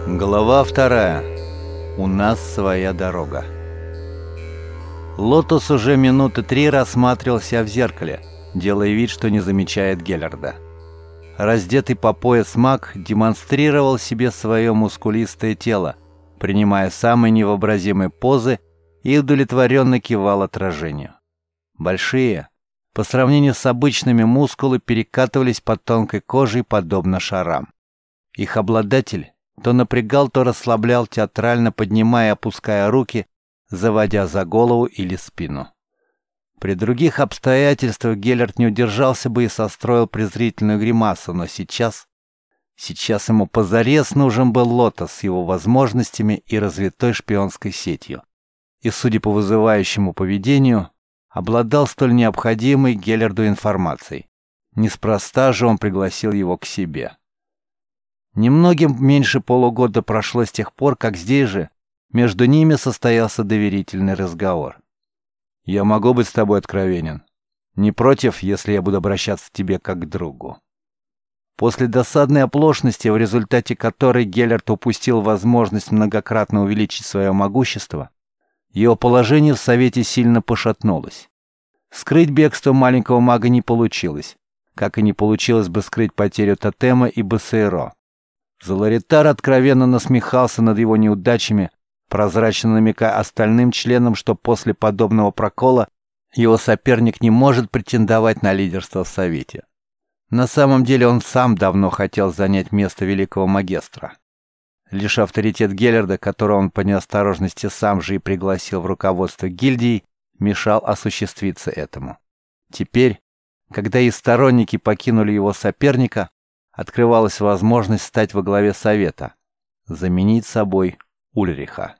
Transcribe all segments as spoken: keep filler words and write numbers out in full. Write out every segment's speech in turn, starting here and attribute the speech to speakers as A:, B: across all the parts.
A: Глава вторая. У нас своя дорога. Лотос уже минуты три рассматривал себя в зеркале, делая вид, что не замечает Геллерда. Раздетый по пояс маг демонстрировал себе свое мускулистое тело, принимая самые невообразимые позы и удовлетворенно кивал отражению. Большие, по сравнению с обычными, мускулы перекатывались под тонкой кожей, подобно шарам. Их обладатель то напрягал, то расслаблял, театрально поднимая и опуская руки, заводя за голову или спину. При других обстоятельствах Геллерд не удержался бы и состроил презрительную гримасу, но сейчас... Сейчас ему позарез нужен был Лотос с его возможностями и развитой шпионской сетью. И, судя по вызывающему поведению, обладал столь необходимой Геллерду информацией. Неспроста же он пригласил его к себе. Немногим меньше полугода прошло с тех пор, как здесь же между ними состоялся доверительный разговор. «Я могу быть с тобой откровенен. Не против, если я буду обращаться к тебе как к другу». После досадной оплошности, в результате которой Геллерд упустил возможность многократно увеличить свое могущество, его положение в Совете сильно пошатнулось. Скрыть бегство маленького мага не получилось, как и не получилось бы скрыть потерю тотема и Басейро. Золаритар откровенно насмехался над его неудачами, прозрачно намекая остальным членам, что после подобного прокола его соперник не может претендовать на лидерство в Совете. На самом деле он сам давно хотел занять место великого магистра. Лишь авторитет Геллерда, которого он по неосторожности сам же и пригласил в руководство гильдии, мешал осуществиться этому. Теперь, когда и сторонники покинули его соперника, открывалась возможность стать во главе Совета, заменить собой Ульриха.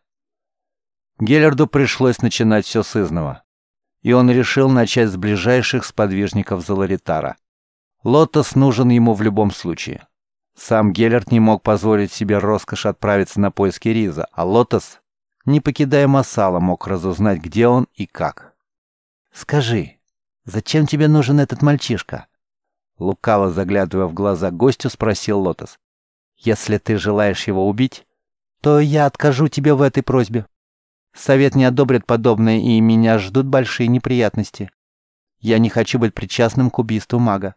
A: Геллерду пришлось начинать все с изного, и он решил начать с ближайших сподвижников Золаритара. Лотос нужен ему в любом случае. Сам Геллерд не мог позволить себе роскошь отправиться на поиски Риза, а Лотос, не покидая Массала, мог разузнать, где он и как. «Скажи, зачем тебе нужен этот мальчишка?» Лукаво заглядывая в глаза гостю, спросил Лотос. «Если ты желаешь его убить, то я откажу тебе в этой просьбе. Совет не одобрит подобное, и меня ждут большие неприятности. Я не хочу быть причастным к убийству мага».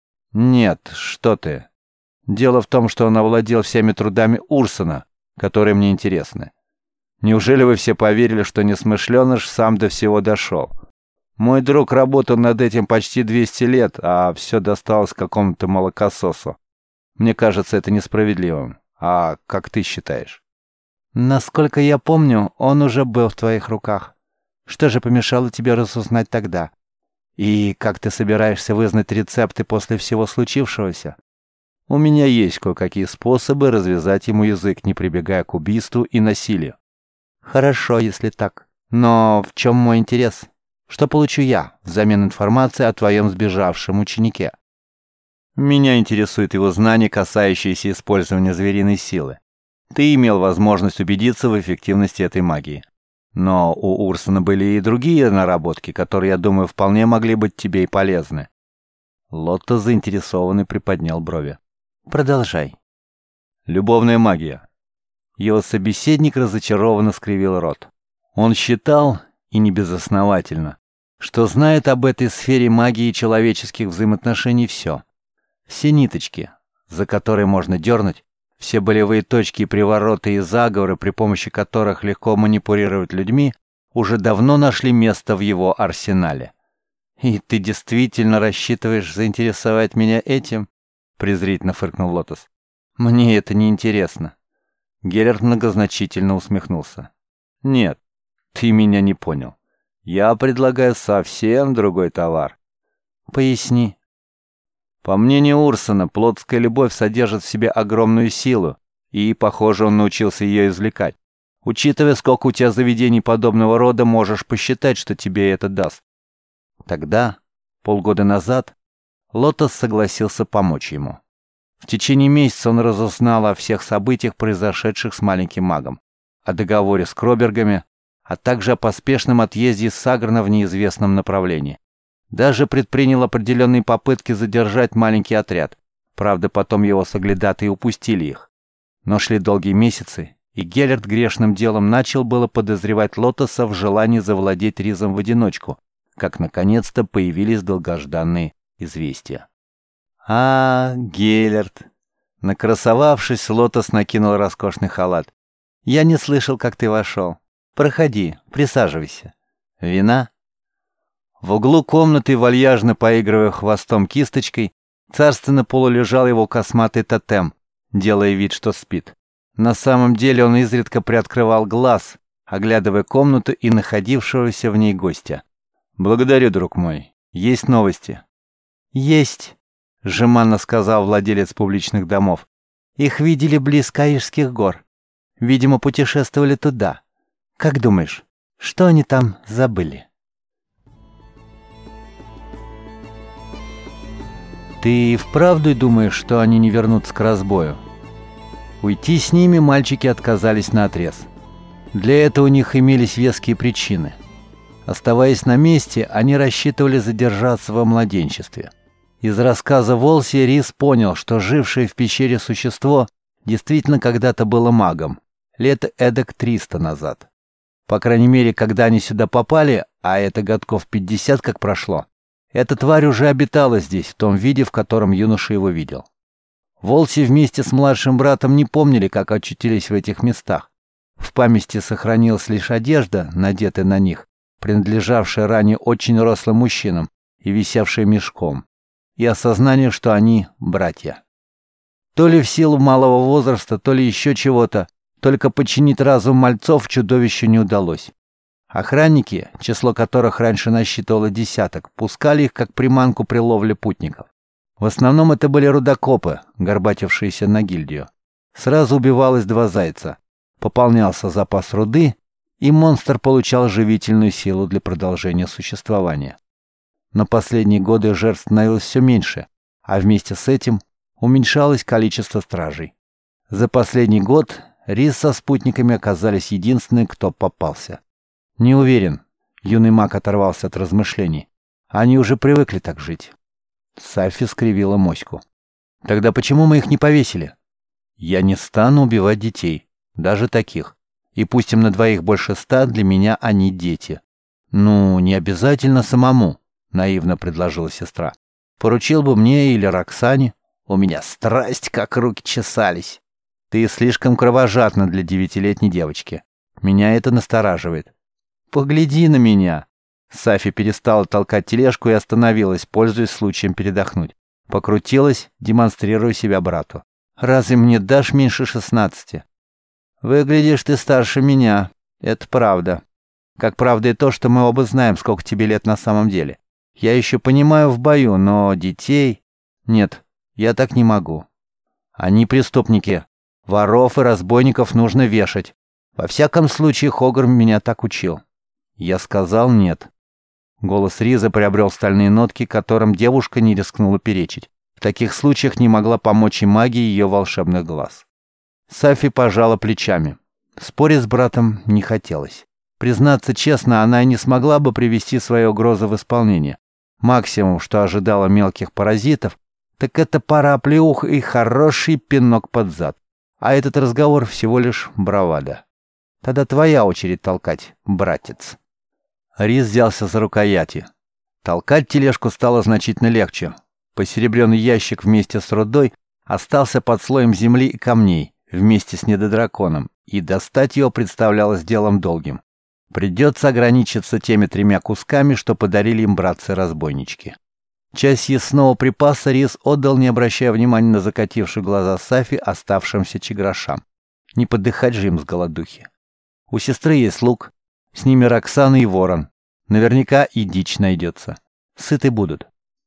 A: «Нет, что ты. Дело в том, что он овладел всеми трудами Урсона, которые мне интересны. Неужели вы все поверили, что несмышленыш сам до всего дошел? Мой друг работал над этим почти двести лет, а все досталось какому-то молокососу. Мне кажется это несправедливым. А как ты считаешь?» «Насколько я помню, он уже был в твоих руках. Что же помешало тебе разузнать тогда? И как ты собираешься вызнать рецепты после всего случившегося?» «У меня есть кое-какие способы развязать ему язык, не прибегая к убийству и насилию». «Хорошо, если так. Но в чем мой интерес? Что получу я взамен информации о твоем сбежавшем ученике?» «Меня интересует его знания, касающиеся использования звериной силы. Ты имел возможность убедиться в эффективности этой магии. Но у Урсона были и другие наработки, которые, я думаю, вполне могли быть тебе и полезны». Лотос заинтересованный приподнял брови. «Продолжай». «Любовная магия». Его собеседник разочарованно скривил рот. Он считал, и не безосновательно, что знает об этой сфере магии человеческих взаимоотношений все. Все ниточки, за которые можно дернуть, все болевые точки и привороты и заговоры, при помощи которых легко манипулировать людьми, уже давно нашли место в его арсенале. «И ты действительно рассчитываешь заинтересовать меня этим?» — презрительно фыркнул Лотос. «Мне это не интересно». Геллерд многозначительно усмехнулся. «Нет, ты меня не понял. Я предлагаю совсем другой товар». «Поясни». По мнению Урсона, плотская любовь содержит в себе огромную силу, и, похоже, он научился ее извлекать. Учитывая, сколько у тебя заведений подобного рода, можешь посчитать, что тебе это даст. Тогда, полгода назад, Лотос согласился помочь ему. В течение месяца он разузнал о всех событиях, произошедших с маленьким магом, о договоре с Кробергами, а также о поспешном отъезде Саграна в неизвестном направлении. Даже предпринял определенные попытки задержать маленький отряд. Правда, потом его соглядатые упустили их. Но шли долгие месяцы, и Геллерт грешным делом начал было подозревать Лотоса в желании завладеть Ризом в одиночку, как наконец-то появились долгожданные известия. «А, Геллерт!» Накрасовавшись, Лотос накинул роскошный халат. «Я не слышал, как ты вошел. Проходи, присаживайся. Вина?» В углу комнаты, вальяжно поигрывая хвостом кисточкой, царственно полулежал его косматый тотем, делая вид, что спит. На самом деле он изредка приоткрывал глаз, оглядывая комнату и находившегося в ней гостя. «Благодарю, друг мой. Есть новости?» «Есть», — жеманно сказал владелец публичных домов. «Их видели близ Каирских гор. Видимо, путешествовали туда. Как думаешь, что они там забыли?» «Ты вправду думаешь, что они не вернутся к разбою?» Уйти с ними мальчики отказались наотрез. Для этого у них имелись веские причины. Оставаясь на месте, они рассчитывали задержаться во младенчестве. Из рассказа Волси Рис понял, что жившее в пещере существо действительно когда-то было магом, лет эдак триста назад. По крайней мере, когда они сюда попали, а это годков пятьдесят как прошло, эта тварь уже обитала здесь, в том виде, в котором юноша его видел. Волси вместе с младшим братом не помнили, как очутились в этих местах. В памяти сохранилась лишь одежда, надетая на них, принадлежавшая ранее очень рослым мужчинам и висевшая мешком, и осознание, что они братья. То ли в силу малого возраста, то ли еще чего-то, только подчинить разум мальцов чудовищу не удалось. Охранники, число которых раньше насчитывало десяток, пускали их как приманку при ловле путников. В основном это были рудокопы, горбатившиеся на гильдию. Сразу убивалось два зайца. Пополнялся запас руды, и монстр получал живительную силу для продолжения существования. Но последние годы жертв становилось все меньше, а вместе с этим уменьшалось количество стражей. За последний год Рис со спутниками оказались единственными, кто попался. Не уверен, юный маг оторвался от размышлений. Они уже привыкли так жить. Сафи скривила моську. «Тогда почему мы их не повесили?» «Я не стану убивать детей, даже таких. И пусть им на двоих больше ста, для меня они дети». «Ну, не обязательно самому», — наивно предложила сестра. «Поручил бы мне или Роксане. У меня страсть, как руки чесались. Ты слишком кровожадна для девятилетней девочки. Меня это настораживает». «Погляди на меня!» Сафи перестала толкать тележку и остановилась, пользуясь случаем передохнуть. Покрутилась, демонстрируя себя брату. «Разве мне дашь меньше шестнадцати?» «Выглядишь ты старше меня. Это правда. Как правда и то, что мы оба знаем, сколько тебе лет на самом деле. Я еще понимаю в бою, но детей... Нет, я так не могу. Они преступники. Воров и разбойников нужно вешать. Во всяком случае, Хогар меня так учил». Я сказал нет. Голос Риза приобрел стальные нотки, которым девушка не рискнула перечить. В таких случаях не могла помочь и магия ее волшебных глаз. Сафи пожала плечами. Спорить с братом не хотелось. Признаться честно, она и не смогла бы привести свои угрозы в исполнение. Максимум, что ожидала мелких паразитов, так это пара оплеух и хороший пинок под зад. А этот разговор всего лишь бравада. Тогда твоя очередь толкать, братец. Рис взялся за рукояти. Толкать тележку стало значительно легче. Посеребренный ящик вместе с рудой остался под слоем земли и камней, вместе с недодраконом, и достать его представлялось делом долгим. Придется ограничиться теми тремя кусками, что подарили им братцы-разбойнички. Часть съестного припаса Рис отдал, не обращая внимания на закатившие глаза Сафи оставшимся чеграшам. Не подыхать же им с голодухи. У сестры есть лук, с ними Роксана и Ворон. Наверняка и дичь найдется. Сыты будут.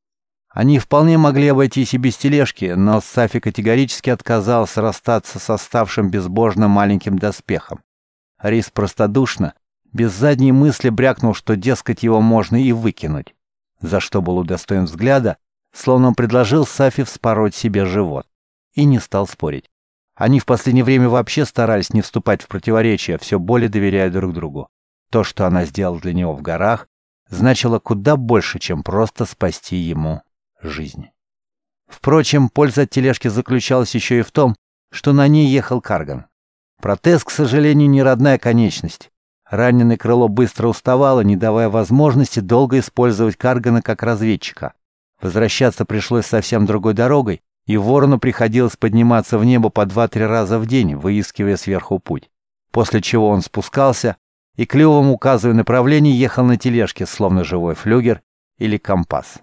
A: Они вполне могли обойтись и без тележки, но Сафи категорически отказался расстаться с оставшим безбожно маленьким доспехом. Рис простодушно, без задней мысли брякнул, что, дескать, его можно и выкинуть, за что был удостоен взгляда, словно он предложил Сафи вспороть себе живот. И не стал спорить. Они в последнее время вообще старались не вступать в противоречия, все более доверяя друг другу. То, что она сделала для него в горах, значило куда больше, чем просто спасти ему жизнь. Впрочем, польза от тележки заключалась еще и в том, что на ней ехал Карган. Протез, к сожалению, не родная конечность. Раненое крыло быстро уставало, не давая возможности долго использовать Каргана как разведчика. Возвращаться пришлось совсем другой дорогой, и Ворону приходилось подниматься в небо по два-три раза в день, выискивая сверху путь. После чего он спускался и, клювом указывая направление, ехал на тележке, словно живой флюгер или компас.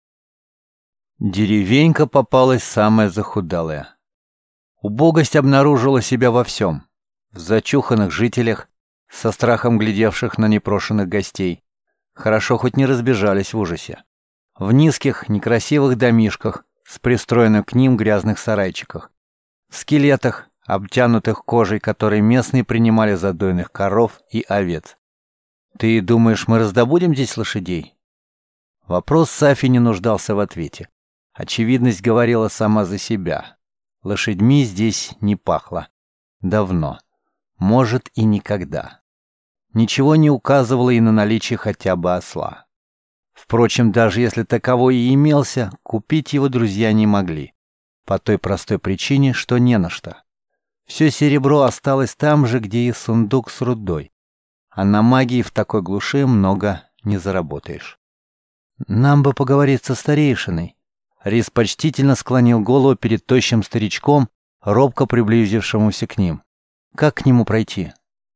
A: Деревенька попалась самая захудалая. Убогость обнаружила себя во всем. В зачуханных жителях, со страхом глядевших на непрошенных гостей. Хорошо хоть не разбежались в ужасе. В низких, некрасивых домишках, с пристроенным к ним грязных сарайчиках. В скелетах, обтянутых кожей, которые местные принимали за дойных коров и овец. «Ты думаешь, мы раздобудем здесь лошадей?» Вопрос Сафи не нуждался в ответе. Очевидность говорила сама за себя. Лошадьми здесь не пахло. Давно. Может, и никогда. Ничего не указывало и на наличие хотя бы осла. Впрочем, даже если таковой и имелся, купить его друзья не могли. По той простой причине, что не на что. Все серебро осталось там же, где и сундук с рудой. А на магии в такой глуши много не заработаешь. «Нам бы поговорить со старейшиной». Рис почтительно склонил голову перед тощим старичком, робко приблизившемуся к ним. «Как к нему пройти?»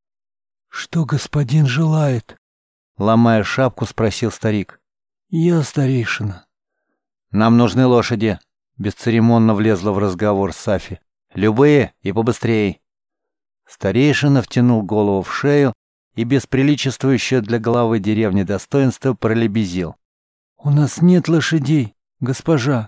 B: «Что господин желает?»
A: Ломая шапку, спросил старик.
B: «Я старейшина».
A: «Нам нужны лошади», — бесцеремонно влезла в разговор Сафи. «Любые и побыстрее». Старейшина втянул голову в шею и без приличествующего для головы деревни достоинства пролебезил.
B: «У нас нет лошадей, госпожа».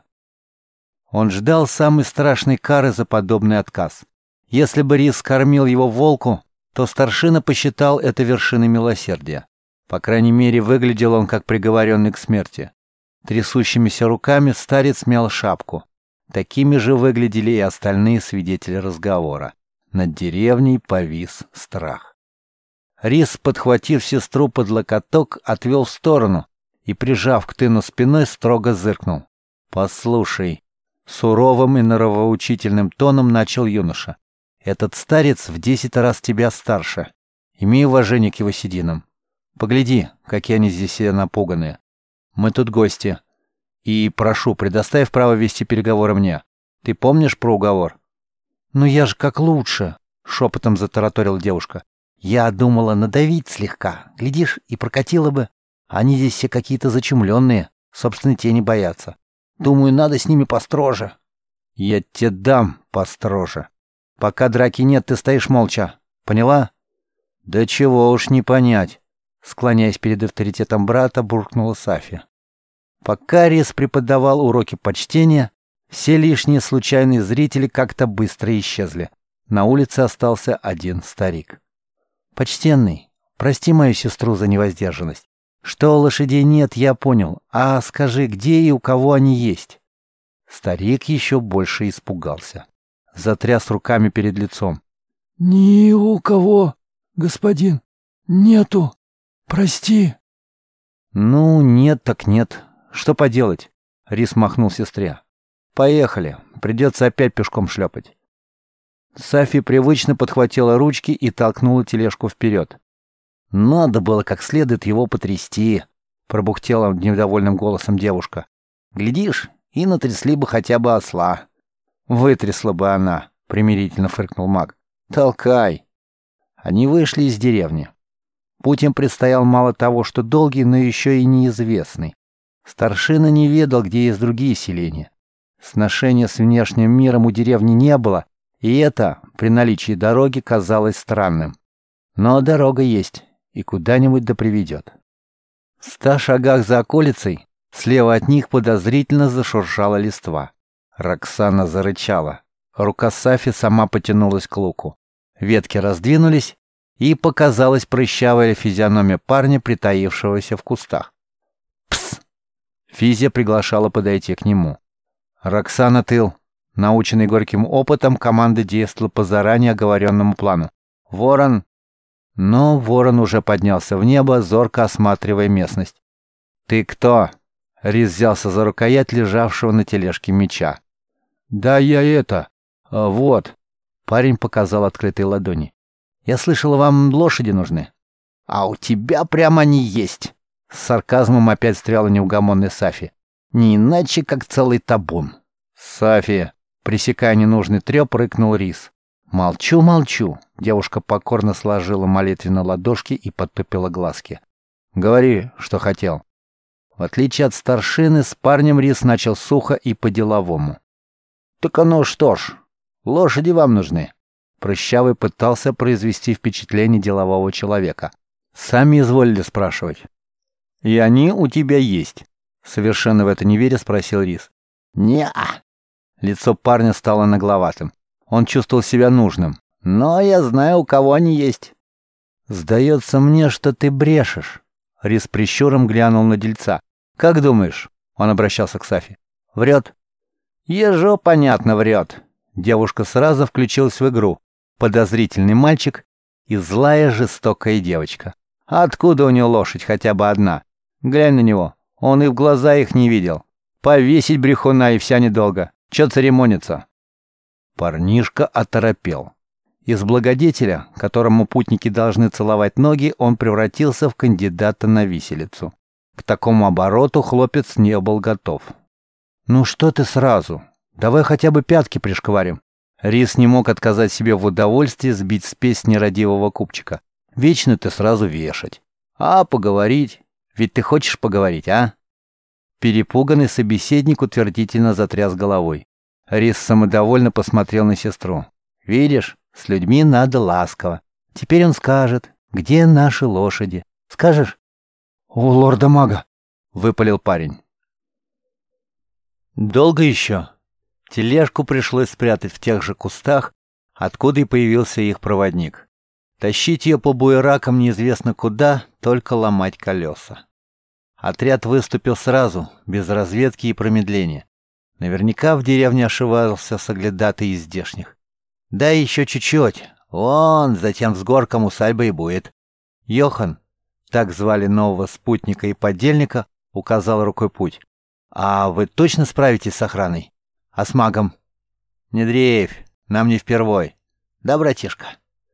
A: Он ждал самой страшной кары за подобный отказ. Если бы Рис кормил его волку, то старшина посчитал это вершиной милосердия. По крайней мере, выглядел он как приговоренный к смерти. Трясущимися руками старец мял шапку. Такими же выглядели и остальные свидетели разговора. Над деревней повис страх. Рис, подхватив сестру под локоток, отвел в сторону и, прижав к тыну спиной, строго зыркнул. «Послушай», — суровым и нравоучительным тоном начал юноша, «этот старец в десять раз тебя старше. Имей уважение к его сединам. Погляди, какие они здесь все напуганные. Мы тут гости. И, прошу, предоставь право вести переговоры мне. Ты помнишь про уговор?»
B: «Ну я же как лучше», — шепотом затараторила девушка. «Я думала надавить слегка. Глядишь, и прокатило бы. Они здесь все какие-то зачумленные, собственной тени боятся. Думаю, надо с ними построже».
A: «Я тебе дам построже. Пока драки нет, ты стоишь молча. Поняла?» «Да чего уж не понять», — склоняясь перед авторитетом брата, буркнула Сафи. Пока Рис преподавал уроки почтения, все лишние случайные зрители как-то быстро исчезли. На улице остался один старик. «Почтенный, прости мою сестру за невоздержанность. Что лошадей нет, я понял. А скажи, где и у кого они есть?» Старик еще больше испугался. Затряс руками перед лицом.
B: «Ни у кого, господин, нету. Прости».
A: «Ну, нет так нет. Что поделать?» Рис махнул сестре. «Поехали. Придется опять пешком шлепать». Сафи привычно подхватила ручки и толкнула тележку вперед. «Надо было как следует его потрясти», — пробухтела недовольным голосом девушка. «Глядишь, и натрясли бы хотя бы осла». «Вытрясла бы она», — примирительно фыркнул маг. «Толкай». Они вышли из деревни. Путь им предстоял мало того, что долгий, но еще и неизвестный. Старшина не ведал, где есть другие селения. Сношения с внешним миром у деревни не было, и это, при наличии дороги, казалось странным. Но дорога есть, и куда-нибудь да приведет. В ста шагах за околицей, слева от них подозрительно зашуршала листва. Роксана зарычала. Рука Сафи сама потянулась к луку. Ветки раздвинулись, и показалась прыщавая физиономия парня, притаившегося в кустах. «Пс!» Физия приглашала подойти к нему. Роксана тыл. Наученный горьким опытом, команда действовала по заранее оговоренному плану. «Ворон!» Но ворон уже поднялся в небо, зорко осматривая местность. «Ты кто?» Рис взялся за рукоять лежавшего на тележке меча. «Да я это... Вот...»
B: Парень показал открытые ладони. «Я слышал, вам лошади нужны». «А у тебя прямо они есть!» С сарказмом опять встряла неугомонная Сафи. «Не иначе, как целый табун».
A: «Сафи!» Пресекая ненужный треп, рыкнул Рис.
B: «Молчу, молчу!» Девушка покорно сложила молитвенно ладошки и подтупила глазки.
A: «Говори, что хотел».
B: В отличие от старшины, с парнем Рис начал сухо и по-деловому. «Так оно что ж, лошади вам нужны». Прыщавый пытался произвести впечатление делового человека.
A: «Сами изволили спрашивать». «И они у тебя есть?» Совершенно в это не веря спросил Рис.
B: «Не-а».
A: Лицо парня стало нагловатым. Он чувствовал себя нужным.
B: «Но я знаю, у кого они есть».
A: «Сдается мне, что ты брешешь». Рис прищуром глянул на дельца. «Как думаешь?» Он обращался к Сафи.
B: «Врет».
A: «Ежо, понятно, врет». Девушка сразу включилась в игру. Подозрительный мальчик и злая жестокая девочка. Откуда у него лошадь хотя бы одна? Глянь на него. Он и в глаза их не видел. Повесить брехуна и вся недолго. Чё церемониться?» Парнишка оторопел. Из благодетеля, которому путники должны целовать ноги, он превратился в кандидата на виселицу. К такому обороту хлопец не был готов.
B: «Ну что ты сразу? Давай хотя бы пятки пришкварим».
A: Рис не мог отказать себе в удовольствии сбить спесь нерадивого купчика. «Вечно ты сразу вешать. А поговорить? Ведь ты хочешь поговорить, а?» Перепуганный собеседник утвердительно затряс головой. Рис самодовольно посмотрел на сестру. «Видишь, с людьми надо ласково. Теперь он скажет, где наши лошади. Скажешь?»
B: «У лорда-мага»,
A: — выпалил парень. «Долго еще?» Тележку пришлось спрятать в тех же кустах, откуда и появился их проводник. Тащить ее по буеракам неизвестно куда, только ломать колеса. Отряд выступил сразу, без разведки и промедления. Наверняка в деревне ошивался соглядатый из здешних. Да еще чуть-чуть. Вон, затем взгорком усадьба и будет. Йохан, так звали нового спутника и подельника, указал рукой путь. «А вы точно справитесь с охраной? А с магом?» «Не дрейфь, нам не впервой». «Да, братишка».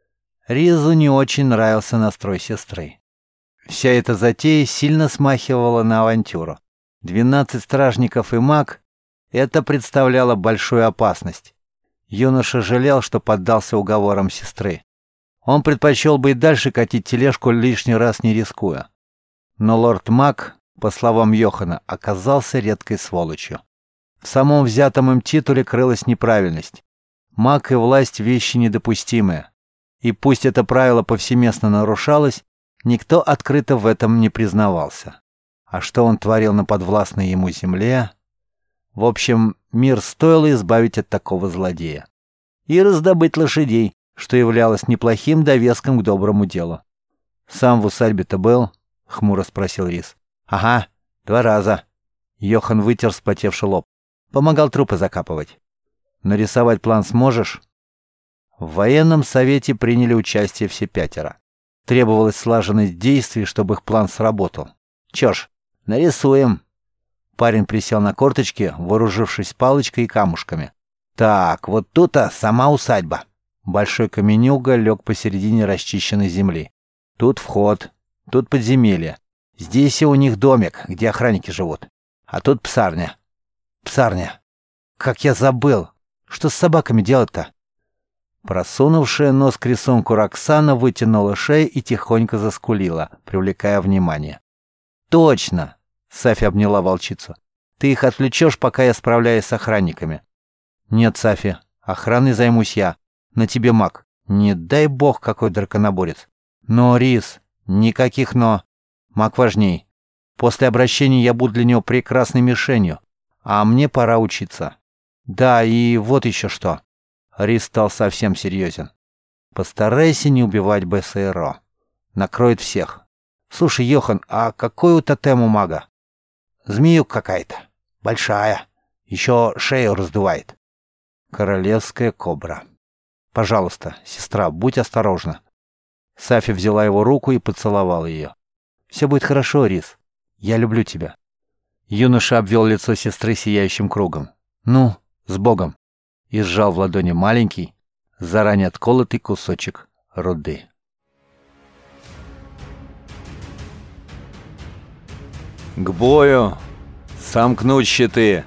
A: Ризу не очень нравился настрой сестры. Вся эта затея сильно смахивала на авантюру. Двенадцать стражников и маг — это представляло большую опасность. Юноша жалел, что поддался уговорам сестры. Он предпочел бы и дальше катить тележку, лишний раз не рискуя. Но лорд-маг, по словам Йохана, оказался редкой сволочью. В самом взятом им титуле крылась неправильность. Маг и власть — вещи недопустимые. И пусть это правило повсеместно нарушалось, никто открыто в этом не признавался. А что он творил на подвластной ему земле? В общем, мир стоило избавить от такого злодея. И раздобыть лошадей, что являлось неплохим довеском к доброму делу. «Сам в усадьбе-то был?» — хмуро спросил Рис. «Ага, два раза». Йохан вытер вспотевший лоб. «Помогал трупы закапывать». «Нарисовать план сможешь?» В военном совете приняли участие все пятеро. Требовалась слаженность действий, чтобы их план сработал. «Чё ж, нарисуем». Парень присел на корточки, вооружившись палочкой и камушками. «Так, вот тут-то сама усадьба». Большой каменюга лег посередине расчищенной земли. Тут вход, тут подземелье. Здесь и у них домик, где охранники живут. А тут псарня. Псарня. Как я забыл. Что с собаками делать-то? Просунувшая нос к рисунку Роксана вытянула шею и тихонько заскулила, привлекая внимание. «Точно!» — Сафи обняла волчицу. «Ты их отвлечешь, пока я справляюсь с охранниками». «Нет, Сафи, охраной займусь я. На тебе маг. Не дай бог, какой драконоборец. Но, Рис, никаких «но». Маг важней. После обращения я буду для него прекрасной мишенью. А мне пора учиться. Да, и вот еще что». Рис стал совсем серьезен. «Постарайся не убивать БСРО. Накроет всех. Слушай, Йохан, а какой у тотема мага?» «Змеюк какая-то. Большая. Еще шею раздувает». «Королевская кобра. Пожалуйста, сестра, будь осторожна». Сафи взяла его руку и поцеловала ее. «Все будет хорошо, Рис. Я люблю тебя». Юноша обвел лицо сестры сияющим кругом. «Ну, с Богом!» И сжал в ладони маленький,
B: заранее отколотый кусочек руды.
A: «К бою! Сомкнуть щиты!»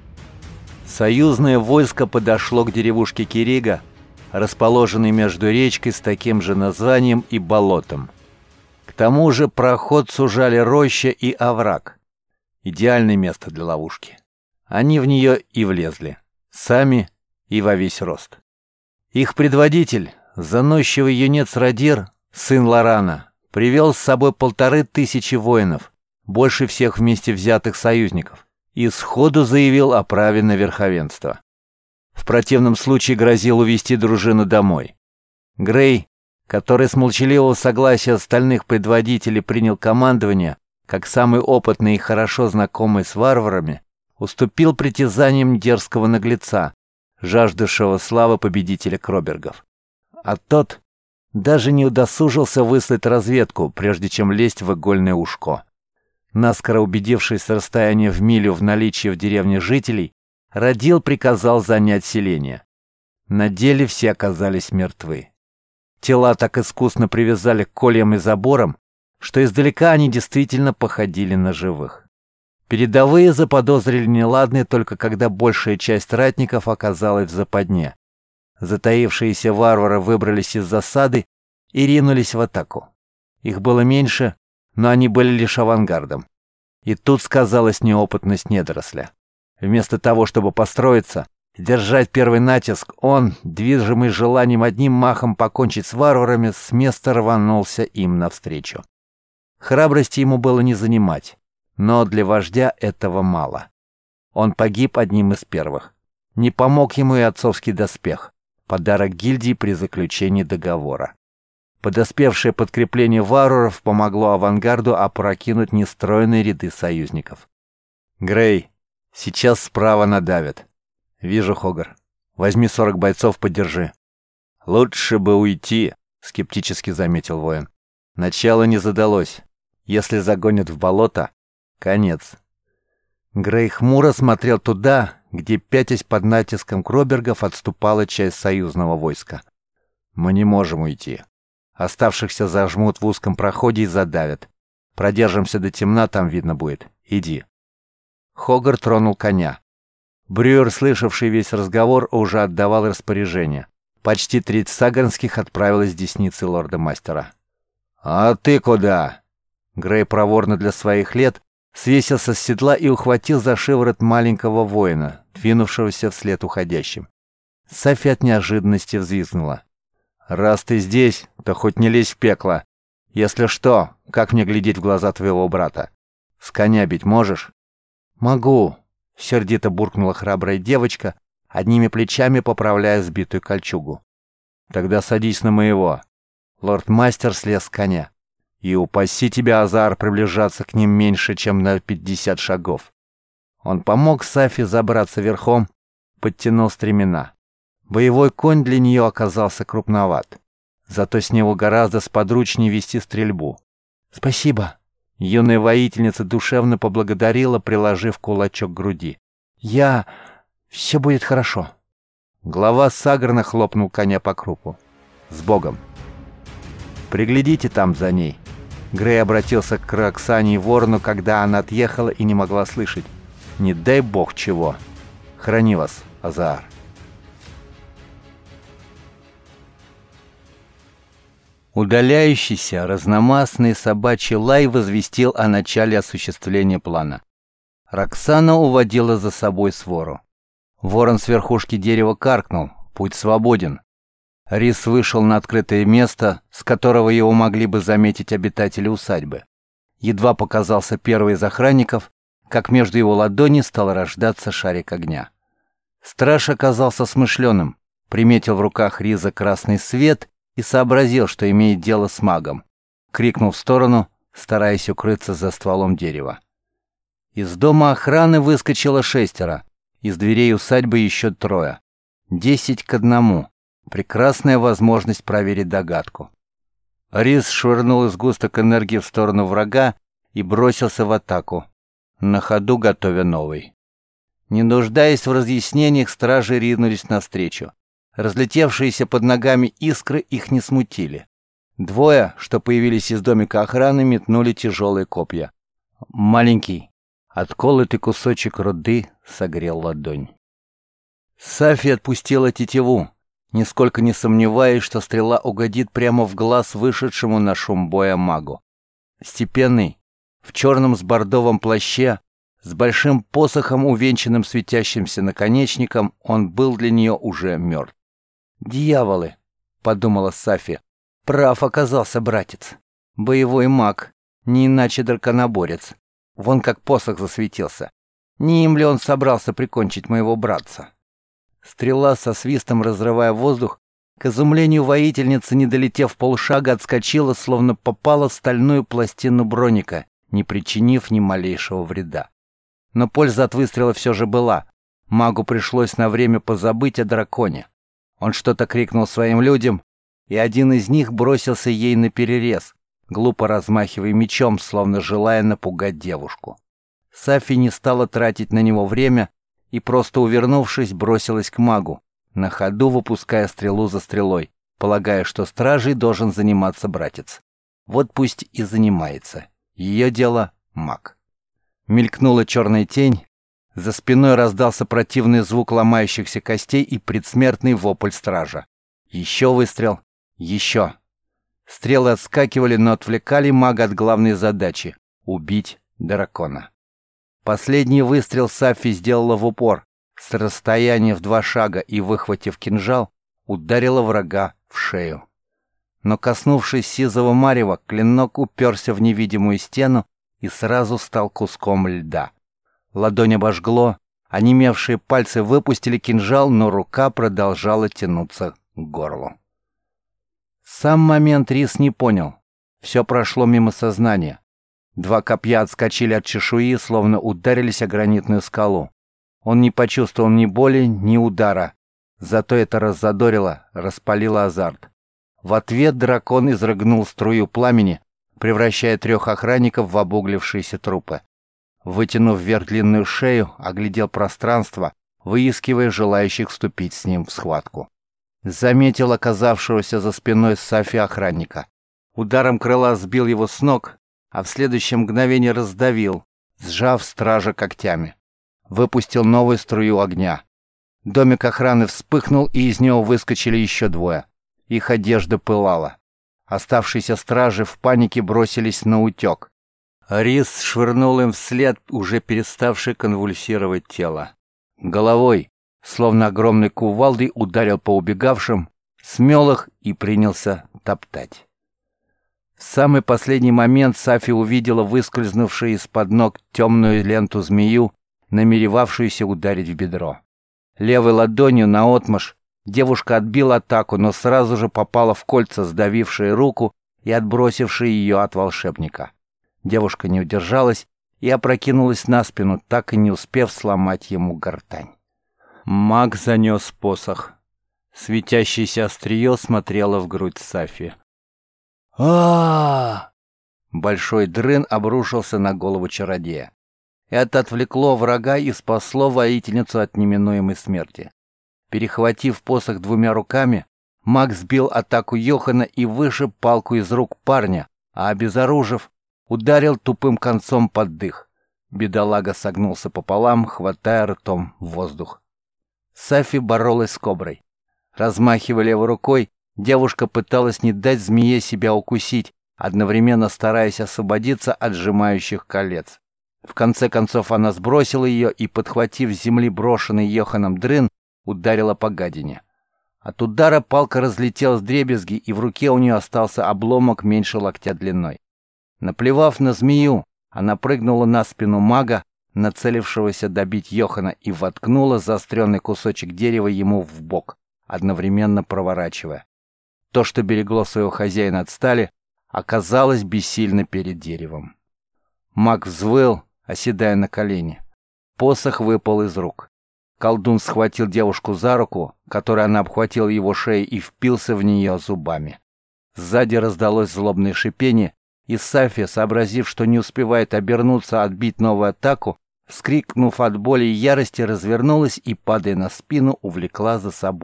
B: Союзное войско подошло к деревушке Кирига, расположенной между речкой с таким же названием и болотом. К тому же проход сужали роща и овраг. Идеальное место для ловушки. Они в нее и влезли. Сами и во весь рост. Их предводитель, заносчивый юнец Радир, сын Лорана, привел с собой полторы тысячи воинов, больше всех вместе взятых союзников, и сходу заявил о праве на верховенство. В противном случае грозил увести дружину домой. Грей, который с молчаливого согласия остальных предводителей принял командование, как самый опытный и хорошо знакомый с варварами, уступил притязаниям дерзкого наглеца, жаждавшего славы победителя Кробергов. А тот даже не удосужился выслать разведку, прежде чем лезть в игольное ушко. Наскоро убедившись с расстояния в милю в наличии в деревне жителей, Радил приказал занять селение. На деле все оказались мертвы. Тела так искусно привязали к кольям и заборам, что издалека они действительно походили на живых. Передовые заподозрили неладное только когда большая часть ратников оказалась в западне. Затаившиеся варвары выбрались из засады и ринулись в атаку. Их было меньше, но они были лишь авангардом. И тут сказалась неопытность недоросля. Вместо того, чтобы построиться, держать первый натиск, он, движимый желанием одним махом покончить с варварами, с места рванулся им навстречу. Храбрости ему было не занимать, но для вождя этого мало. Он погиб одним из первых. Не помог ему и отцовский доспех, подарок гильдии при заключении договора. Подоспевшее подкрепление варваров помогло авангарду опрокинуть нестройные ряды союзников. «Грей, сейчас справа надавят. Вижу, Хогар. Возьми сорок бойцов, поддержи». «Лучше бы уйти», — скептически заметил воин. «Начало не задалось. Если загонят в болото, конец». Грей хмуро смотрел туда, где, пятясь под натиском Кробергов, отступала часть союзного войска. «Мы не можем уйти. Оставшихся зажмут в узком проходе и задавят. Продержимся до темна, там видно будет. Иди». Хогар тронул коня. Брюер, слышавший весь разговор, уже отдавал распоряжение. Почти треть сагарнских отправилась с десницы лорда-мастера. «А ты куда?» Грей проворно для своих лет свесился с седла и ухватил за шиворот маленького воина, двинувшегося вслед уходящим. Софи от неожиданности взвизгнула. «Раз ты здесь, то хоть не лезь в пекло. Если что, как мне глядеть в глаза твоего брата? С коня бить можешь?» «Могу», — сердито буркнула храбрая девочка, одними плечами поправляя сбитую кольчугу. «Тогда садись на моего». Лорд-мастер слез с коня. «И упаси тебя, Азар, приближаться к ним меньше, чем на пятьдесят шагов». Он помог Сафи забраться верхом, подтянул стремена. Боевой конь для нее оказался крупноват. Зато с него гораздо сподручнее вести стрельбу. «Спасибо». Юная воительница душевно поблагодарила, приложив кулачок к груди. «Я... все будет хорошо». Глава Сагарна хлопнул коня по крупу. «С Богом!» «Приглядите там за ней». Грей обратился к Роксане и Ворону, когда она отъехала и не могла слышать. «Не дай бог чего. Храни вас, Азаар». Удаляющийся разномастный собачий лай возвестил о начале осуществления плана. Роксана уводила за собой свору. Ворон с верхушки дерева каркнул. Путь свободен. Рис вышел на открытое место, с которого его могли бы заметить обитатели усадьбы. Едва показался первый из охранников, как между его ладоней стал рождаться шарик огня. Страж оказался смышленым, приметил в руках Риза красный свет и сообразил, что имеет дело с магом. Крикнул в сторону, стараясь укрыться за стволом дерева. Из дома охраны выскочило шестеро, из дверей усадьбы еще трое. Десять к одному. Прекрасная возможность проверить догадку. Риз швырнул из сгусток энергии в сторону врага и бросился в атаку, на ходу готовя новый. Не нуждаясь в разъяснениях, стражи ринулись навстречу.
A: Разлетевшиеся под ногами искры их не смутили. Двое, что появились из домика охраны, метнули тяжелые копья. Маленький, отколотый кусочек руды согрел ладонь. Сафи отпустила тетиву, нисколько не сомневаясь, что стрела угодит прямо в глаз вышедшему на шум боя магу. Степенный, в черном с бордовом плаще, с большим посохом, увенчанным светящимся наконечником, он был для нее уже мертв. «Дьяволы!» — подумала Сафи. «Прав оказался братец. Боевой маг, не иначе драконоборец. Вон как посох засветился. Не им ли он собрался прикончить моего братца?» Стрела, со свистом разрывая воздух, к изумлению воительницы, не долетев полшага, отскочила, словно попала в стальную пластину броника, не причинив ни малейшего вреда. Но польза от выстрела все же была. Магу пришлось на время позабыть о драконе. Он что-то крикнул своим людям, и один из них бросился ей наперерез, глупо размахивая мечом, словно желая напугать девушку. Сафи не стала тратить на него время и, просто увернувшись, бросилась к магу, на ходу выпуская стрелу за стрелой, полагая, что стражей должен заниматься братец. Вот пусть и занимается. Ее дело — маг. Мелькнула черная тень, за спиной раздался противный звук ломающихся костей и предсмертный вопль стража. Еще выстрел, еще. Стрелы отскакивали, но отвлекали мага от главной задачи — убить дракона. Последний выстрел Сафи сделала в упор, с расстояния в два шага, и, выхватив кинжал, ударила врага в шею. Но, коснувшись сизого марева, клинок уперся в невидимую стену и сразу стал куском льда. Ладонь обожгло, онемевшие пальцы выпустили кинжал, но рука продолжала тянуться к горлу. Сам момент Рис не понял. Все прошло мимо сознания. Два копья отскочили от чешуи, словно ударились о гранитную скалу. Он не почувствовал ни боли, ни удара. Зато это раззадорило, распалило азарт. В ответ дракон изрыгнул струю пламени, превращая трех охранников в обуглившиеся трупы. Вытянув вверх длинную шею, оглядел пространство, выискивая желающих вступить с ним в схватку. Заметил оказавшегося за спиной Сафи охранника. Ударом крыла сбил его с ног, а в следующее мгновение раздавил, сжав стража когтями. Выпустил новую струю огня. Домик охраны вспыхнул, и из него выскочили еще двое. Их одежда пылала. Оставшиеся стражи в панике бросились на утек. Рис швырнул им вслед уже переставшее конвульсировать тело. Головой, словно огромной кувалдой, ударил по убегавшим, смел их и принялся топтать. В самый последний момент Сафи увидела выскользнувшую из-под ног темную ленту змею, намеревавшуюся ударить в бедро. Левой ладонью наотмашь девушка отбила атаку, но сразу же попала в кольца, сдавившие руку и отбросившие ее от волшебника. Девушка не удержалась и опрокинулась на спину, так и не успев сломать ему гортань. Маг занес посох. Светящееся острие смотрело в грудь Сафи. а Большой дрын обрушился на голову чародея. Это отвлекло врага и спасло воительницу от неминуемой смерти. Перехватив посох двумя руками, маг сбил атаку Йохана и вышиб палку из рук парня, а, обезоружив, ударил тупым концом под дых. Бедолага согнулся пополам, хватая ртом воздух. Сафи боролась с коброй. Размахивая левой рукой, девушка пыталась не дать змее себя укусить, одновременно стараясь освободиться от сжимающих колец. В конце концов она сбросила ее и, подхватив с земли брошенный Йоханом дрын, ударила по гадине. От удара палка разлетелась вдребезги, и в руке у нее остался обломок меньше локтя длиной. Наплевав на змею, она прыгнула на спину мага, нацелившегося добить Йохана, и воткнула заостренный кусочек дерева ему в бок, одновременно проворачивая. То, что берегло своего хозяина от стали, оказалось бессильно перед деревом. Маг взвыл, оседая на колени. Посох выпал из рук. Колдун схватил девушку за руку, которой она обхватила его шею, и впился в нее зубами. Сзади раздалось злобное шипение, и Сафи, сообразив, что не успевает обернуться, отбить новую атаку, вскрикнув от боли и ярости, развернулась и, падая на спину, увлекла за собой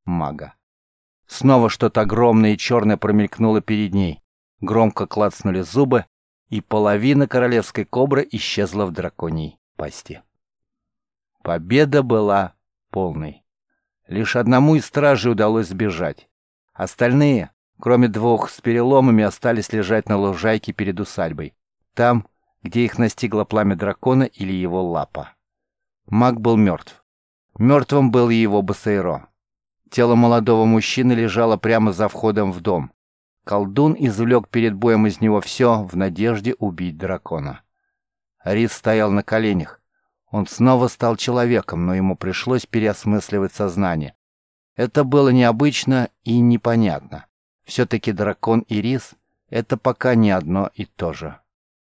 A: мага. Снова что-то огромное и черное промелькнуло перед ней. Громко клацнули зубы, и половина королевской кобры исчезла в драконьей пасти. Победа была полной. Лишь одному из стражей удалось сбежать. Остальные, кроме двух с переломами, остались лежать на лужайке перед усадьбой, там, где их настигло пламя дракона или его лапа. Маг был мертв. Мертвым был и его Басейро. Тело молодого мужчины лежало прямо за входом в дом. Колдун извлек перед боем из него все в надежде убить дракона. Рис стоял на коленях. Он снова стал человеком, но ему пришлось переосмысливать сознание. Это было необычно и непонятно. Все-таки дракон и Рис — это пока не одно и то же.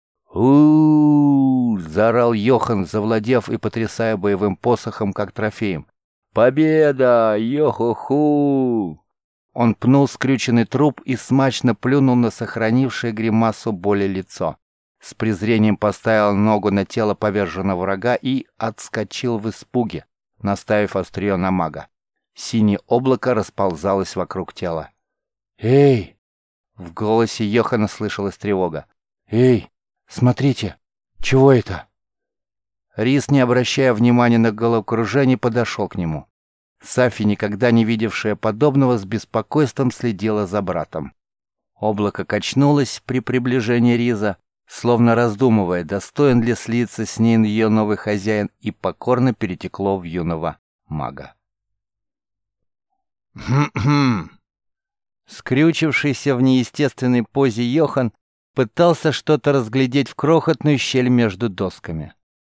A: у заорал Йохан, завладев и потрясая боевым посохом, как трофеем. «Победа! Йо-хо-ху!» Он пнул скрюченный труп и смачно плюнул на сохранившее гримасу боли лицо. С презрением поставил ногу на тело поверженного врага и отскочил в испуге, наставив острие на мага. Синее облако расползалось вокруг тела. «Эй!» — в голосе Йохана слышалась тревога. «Эй, смотрите! Чего это?» Рис, не обращая внимания на головокружение, подошел к нему. Сафи, никогда не видевшая подобного, с беспокойством следила за братом. Облако качнулось при приближении Риза, словно раздумывая, достоин ли слиться с ней ее новый хозяин, и покорно перетекло в юного мага. «Хм-хм!» Скрючившийся в неестественной позе Йохан пытался что-то разглядеть в крохотную щель между досками.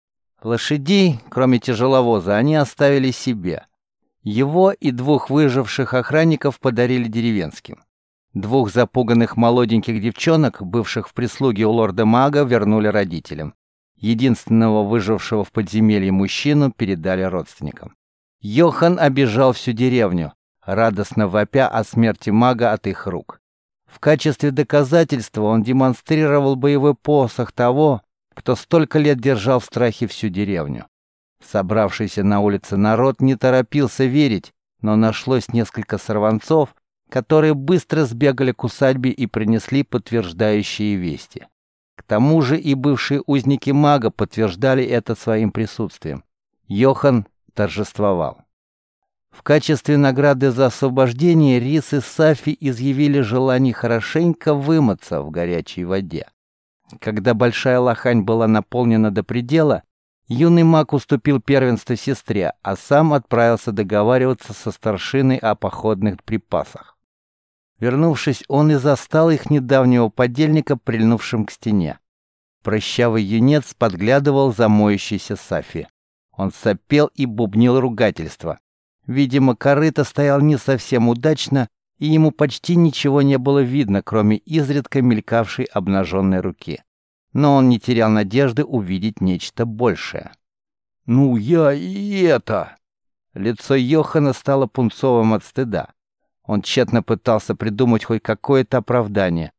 A: Лошадей, кроме тяжеловоза, они оставили себе. Его и двух выживших охранников подарили деревенским. Двух запуганных молоденьких девчонок, бывших в прислуге у лорда-мага, вернули родителям. Единственного выжившего в подземелье мужчину передали родственникам. Йохан обижал всю деревню, радостно вопя о смерти мага от их рук. В качестве доказательства он демонстрировал боевой посох того, кто столько лет держал в страхе всю деревню. Собравшийся на улице народ не торопился верить, но нашлось несколько сорванцов, которые быстро сбегали к усадьбе и принесли подтверждающие вести. К тому же и бывшие узники мага подтверждали это своим присутствием. Йохан торжествовал. В качестве награды за освобождение Рис и Сафи изъявили желание хорошенько вымыться в горячей воде. Когда большая лохань была наполнена до предела, юный маг уступил первенство сестре, а сам отправился договариваться со старшиной о походных припасах. Вернувшись, он и застал их недавнего подельника, прильнувшим к стене. Прыщавый юнец подглядывал за моющейся Сафи. Он сопел и бубнил ругательства. Видимо, корыто стоял не совсем удачно, и ему почти ничего не было видно, кроме изредка мелькавшей обнаженной руки. Но он не терял надежды увидеть нечто большее. «Ну я и это!» Лицо Йохана стало пунцовым от стыда. Он тщетно пытался придумать хоть какое-то оправдание.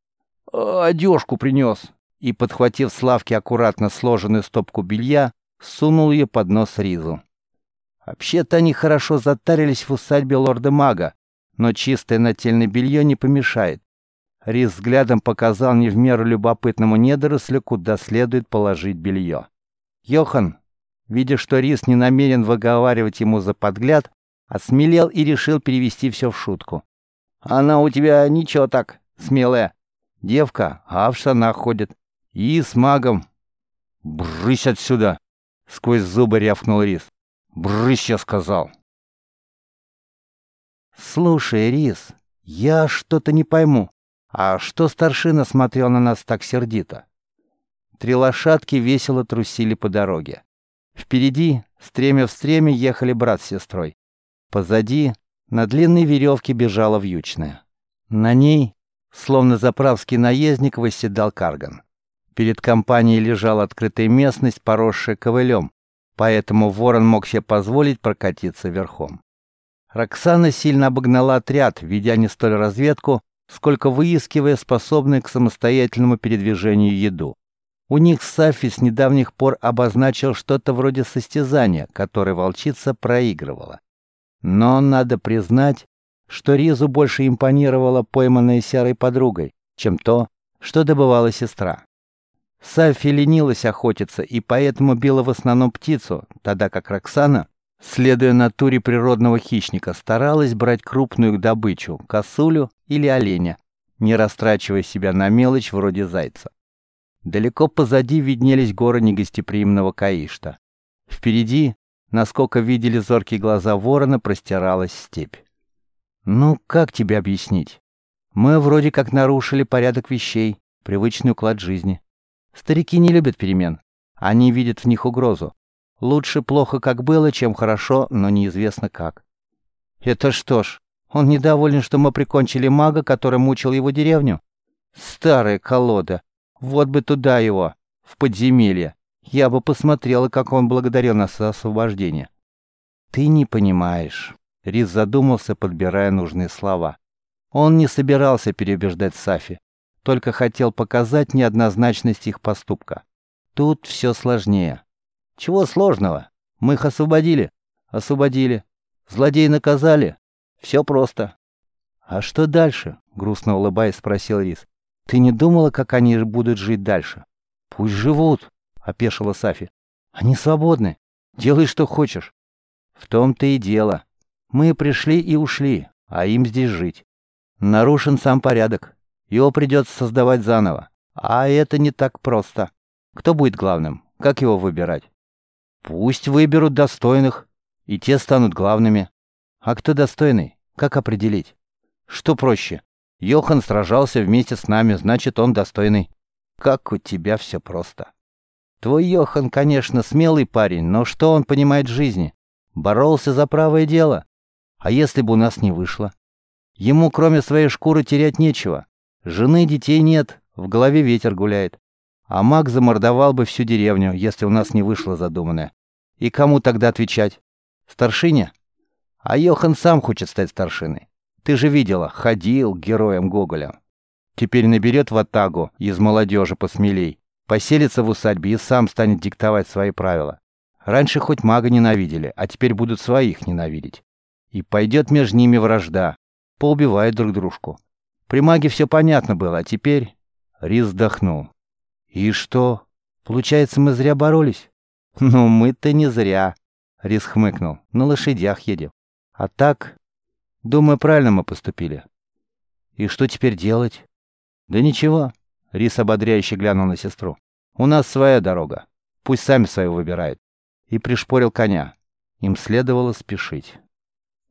A: «Одежку принес!» И, подхватив с лавки аккуратно сложенную стопку белья, сунул ее под нос Ризу. Вообще-то они хорошо затарились в усадьбе лорда-мага, но чистое нательное белье не помешает. Рис взглядом показал не в меру любопытному недорослю, куда следует положить белье. Йохан, видя, что Рис не намерен выговаривать ему за подгляд, осмелел и решил перевести все в шутку. «Она у тебя ничего так, смелая. Девка, а в штанах ходит. И с магом». «Брысь отсюда!» — сквозь зубы рявкнул Рис. «Брысь, я сказал!» «Слушай, Рис, я что-то не пойму. А что старшина смотрел на нас так сердито?» Три лошадки весело трусили по дороге. Впереди, стремя в стреме, ехали брат с сестрой. Позади, на длинной веревке бежала вьючная. На ней, словно заправский наездник, восседал Карган. Перед компанией лежала открытая местность, поросшая ковылем, поэтому ворон мог себе позволить прокатиться верхом. Роксана сильно обогнала отряд, ведя не столь разведку, сколько выискивая способную к самостоятельному передвижению еду. У них Сафи с недавних пор обозначил что-то вроде состязания, которое волчица проигрывала. Но, надо признать, что Ризу больше импонировало пойманное серой подругой, чем то, что добывала сестра. Сафи ленилась охотиться и поэтому била в основном птицу, тогда как Роксана, следуя натуре природного хищника, старалась брать крупную добычу – косулю или оленя, не растрачивая себя на мелочь вроде зайца. Далеко позади виднелись горы негостеприимного Каишта. Впереди, насколько видели зоркие глаза ворона, простиралась степь. «Ну, как тебе объяснить? Мы вроде как нарушили порядок вещей, привычный уклад жизни. Старики не любят перемен. Они видят в них угрозу. Лучше плохо, как было, чем хорошо, но неизвестно как». «Это что ж, он недоволен, что мы прикончили мага, который мучил его деревню? Старая колода. Вот бы туда его, в подземелье. Я бы посмотрела, как он благодарил нас за освобождение». «Ты не понимаешь». Рис задумался, подбирая нужные слова. Он не собирался переубеждать Сафи, только хотел показать неоднозначность их поступка. Тут все сложнее. Чего сложного? Мы их освободили. Освободили. Злодеи наказали. Все просто. А что дальше? Грустно улыбаясь, спросил Рис. Ты не думала, как они будут жить дальше? Пусть живут, опешила Сафи. Они свободны. Делай, что хочешь. В том-то и дело. Мы пришли и ушли, а им здесь жить. Нарушен сам порядок. Его придется создавать заново. А это не так просто. Кто будет главным? Как его выбирать? Пусть выберут достойных, и те станут главными. А кто достойный? Как определить? Что проще? Йохан сражался вместе с нами, значит, он достойный. Как у тебя все просто. Твой Йохан, конечно, смелый парень, но что он понимает в жизни? Боролся за правое дело. А если бы у нас не вышло? Ему, кроме своей шкуры, терять нечего. Жены, детей нет, в голове ветер гуляет. А маг замордовал бы всю деревню, если у нас не вышло задуманное. И кому тогда отвечать? Старшине? А Йохан сам хочет стать старшиной. Ты же видела, ходил героем Гоголя. Теперь наберет ватагу из молодежи посмелей, поселится в усадьбе и сам станет диктовать свои правила. Раньше хоть мага ненавидели, а теперь будут своих ненавидеть. И пойдет между ними вражда, поубивают друг дружку. При маге все понятно было, а теперь... Рис вздохнул. И что? Получается, мы зря боролись? Ну, мы-то не зря. Рис хмыкнул. На лошадях едем. А так, думаю, правильно мы поступили. И что теперь делать? Да ничего. Рис ободряюще глянул на сестру. У нас своя дорога. Пусть сами свою выбирают. И пришпорил коня. Им следовало спешить.